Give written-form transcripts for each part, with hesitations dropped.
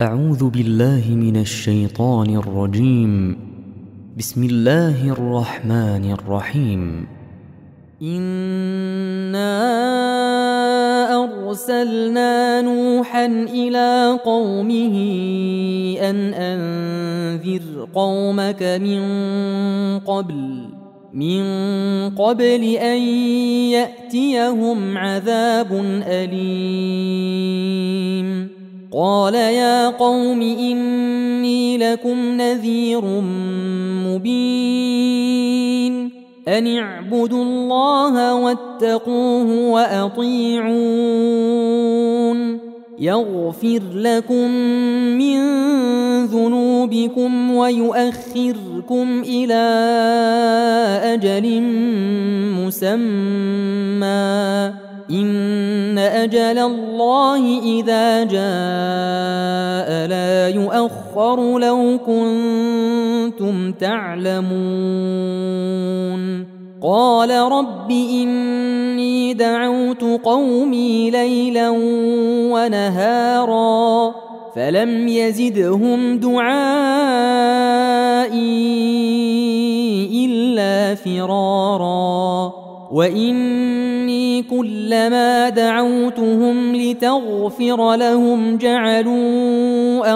أعوذ بالله من الشيطان الرجيم. بسم الله الرحمن الرحيم. إنا أرسلنا نوحا إلى قومه أن أنذر قومك من قبل أن يأتيهم عذاب أليم. قال يا قوم إني لكم نذير مبين أن اعبدوا الله واتقوه وأطيعون يغفر لكم من ذنوبكم ويؤخركم إلى أجل مسمى إن أجل الله إذا جاء لا يؤخر لو كنتم تعلمون. قال رب إني دعوت قومي ليلا ونهارا فلم يزدهم دعائي إلا فرارا وإني كلما دعوتهم لتغفر لهم جعلوا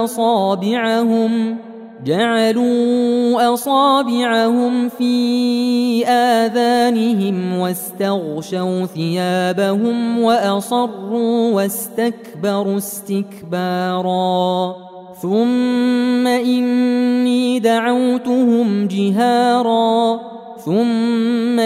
أصابعهم في آذانهم واستغشوا ثيابهم وأصروا واستكبروا استكبارا ثم إني دعوتهم جهارا ثم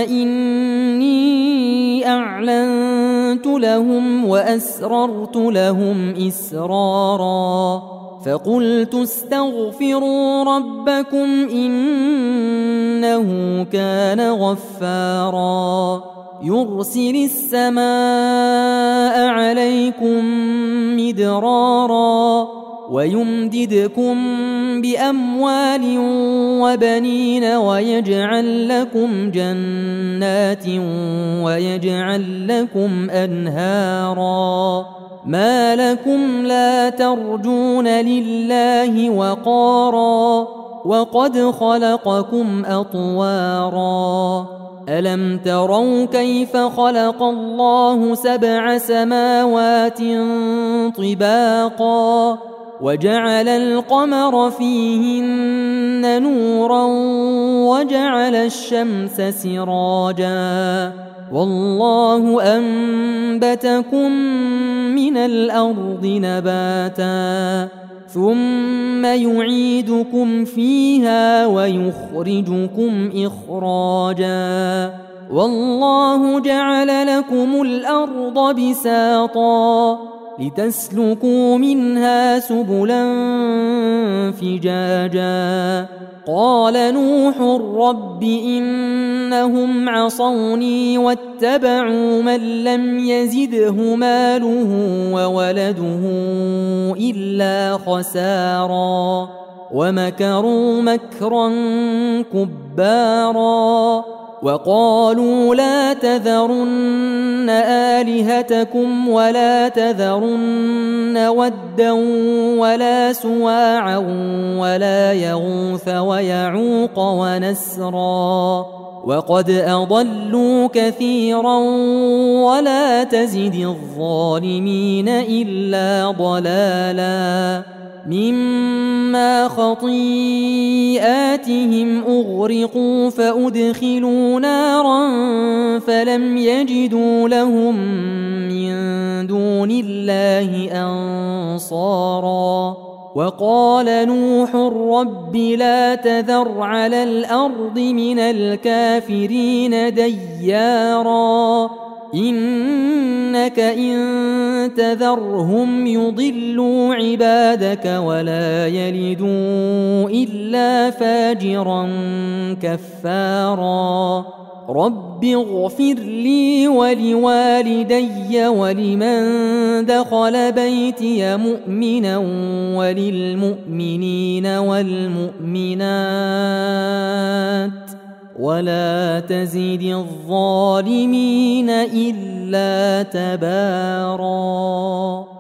إني أعلنت لهم وأسررت لهم إسرارا فقلت استغفروا ربكم إنه كان غفارا يرسل السماء عليكم مدرارا ويمددكم بأموال وبنين ويجعل لكم جنات ويجعل لكم أنهارا ما لكم لا ترجون لله وقارا وقد خلقكم أطوارا ألم تروا كيف خلق الله 7 سماوات طباقا وجعل القمر فيهن نورا وجعل الشمس سراجا والله أنبتكم من الأرض نباتا ثم يعيدكم فيها ويخرجكم إخراجا والله جعل لكم الأرض بساطا لتسلكوا منها سبلا فجاجا قال نوح رب إنهم عصوني واتبعوا من لم يزده ماله وولده إلا خسارا ومكروا مكرا كبارا وقالوا لا تذرن آلهتكم ولا تذرن ودا ولا سواعا ولا يغوث ويعوق ونسرا وقد أضلوا كثيرا ولا تزد الظالمين إلا ضلالا مما خطيئاتهم أغرقوا فأدخلوا نارا فلم يجدوا لهم من دون الله أنصارا وقال نوح رب لا تذر على الأرض من الكافرين ديارا إنك إن تذرهم يضلوا عبادك ولا يلدوا إلا فاجرا كفارا رب اغفر لي ولوالدي ولمن دخل بيتي مؤمنا وللمؤمنين والمؤمنات ولا تزد الظالمين إلا تباراً.